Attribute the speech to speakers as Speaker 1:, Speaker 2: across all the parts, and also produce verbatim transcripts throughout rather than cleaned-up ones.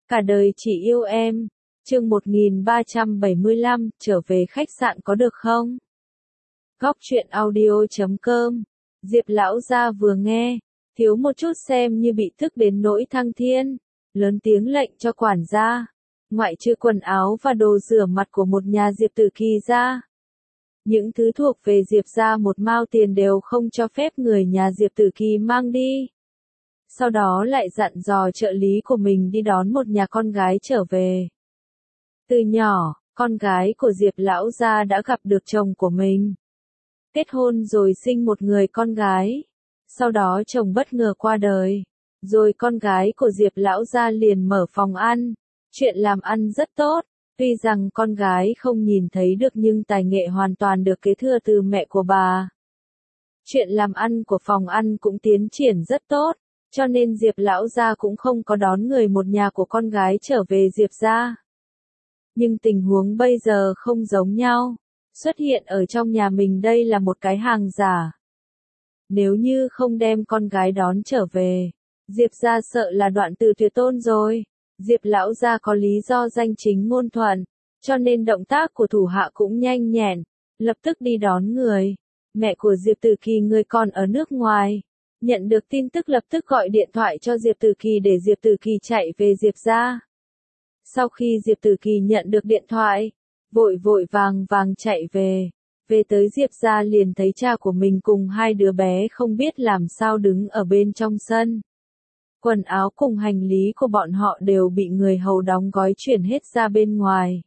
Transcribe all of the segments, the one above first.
Speaker 1: Cả đời chỉ yêu em. Chương một nghìn ba trăm bảy mươi lăm, trở về khách sạn có được không? Góc truyện audio chấm com. Diệp lão gia vừa nghe, thiếu một chút xem như bị thức đến nỗi thăng thiên, lớn tiếng lệnh cho quản gia, ngoại trừ quần áo và đồ rửa mặt của một nhà Diệp Tử Kỳ ra. Những thứ thuộc về Diệp gia một mao tiền đều không cho phép người nhà Diệp Tử Kỳ mang đi. Sau đó lại dặn dò trợ lý của mình đi đón một nhà con gái trở về. Từ nhỏ, con gái của Diệp lão gia đã gặp được chồng của mình. Kết hôn rồi sinh một người con gái. Sau đó chồng bất ngờ qua đời. Rồi con gái của Diệp lão gia liền mở phòng ăn. Chuyện làm ăn rất tốt. Tuy rằng con gái không nhìn thấy được nhưng tài nghệ hoàn toàn được kế thừa từ mẹ của bà. Chuyện làm ăn của phòng ăn cũng tiến triển rất tốt. Cho nên Diệp lão gia cũng không có đón người một nhà của con gái trở về Diệp gia. Nhưng tình huống bây giờ không giống nhau. Xuất hiện ở trong nhà mình đây là một cái hàng giả. Nếu như không đem con gái đón trở về, Diệp gia sợ là đoạn từ tuyệt tôn rồi. Diệp lão gia có lý do danh chính ngôn thuận, cho nên động tác của thủ hạ cũng nhanh nhẹn, lập tức đi đón người. Mẹ của Diệp Tử Kỳ người còn ở nước ngoài, nhận được tin tức lập tức gọi điện thoại cho Diệp Tử Kỳ để Diệp Tử Kỳ chạy về Diệp gia. Sau khi Diệp Tử Kỳ nhận được điện thoại, vội vội vàng vàng chạy về, về tới Diệp gia liền thấy cha của mình cùng hai đứa bé không biết làm sao đứng ở bên trong sân. Quần áo cùng hành lý của bọn họ đều bị người hầu đóng gói chuyển hết ra bên ngoài.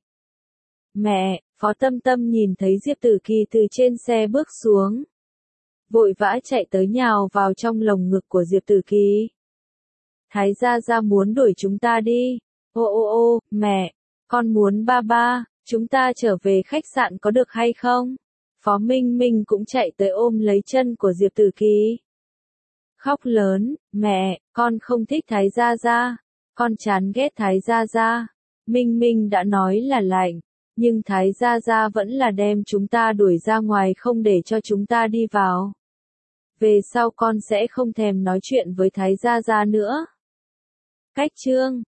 Speaker 1: Mẹ, Phó Tâm Tâm nhìn thấy Diệp Tử Kỳ từ trên xe bước xuống, vội vã chạy tới nhào vào trong lồng ngực của Diệp Tử Kỳ. Thái gia gia muốn đuổi chúng ta đi. Ô ô ô, mẹ, con muốn ba ba, chúng ta trở về khách sạn có được hay không? Phó Minh Minh cũng chạy tới ôm lấy chân của Diệp Tử Kỳ. Khóc lớn, mẹ, con không thích Thái gia gia, con chán ghét Thái gia gia. Minh Minh đã nói là lạnh, nhưng Thái gia gia vẫn là đem chúng ta đuổi ra ngoài không để cho chúng ta đi vào. Về sau con sẽ không thèm nói chuyện với Thái gia gia nữa. Cách chương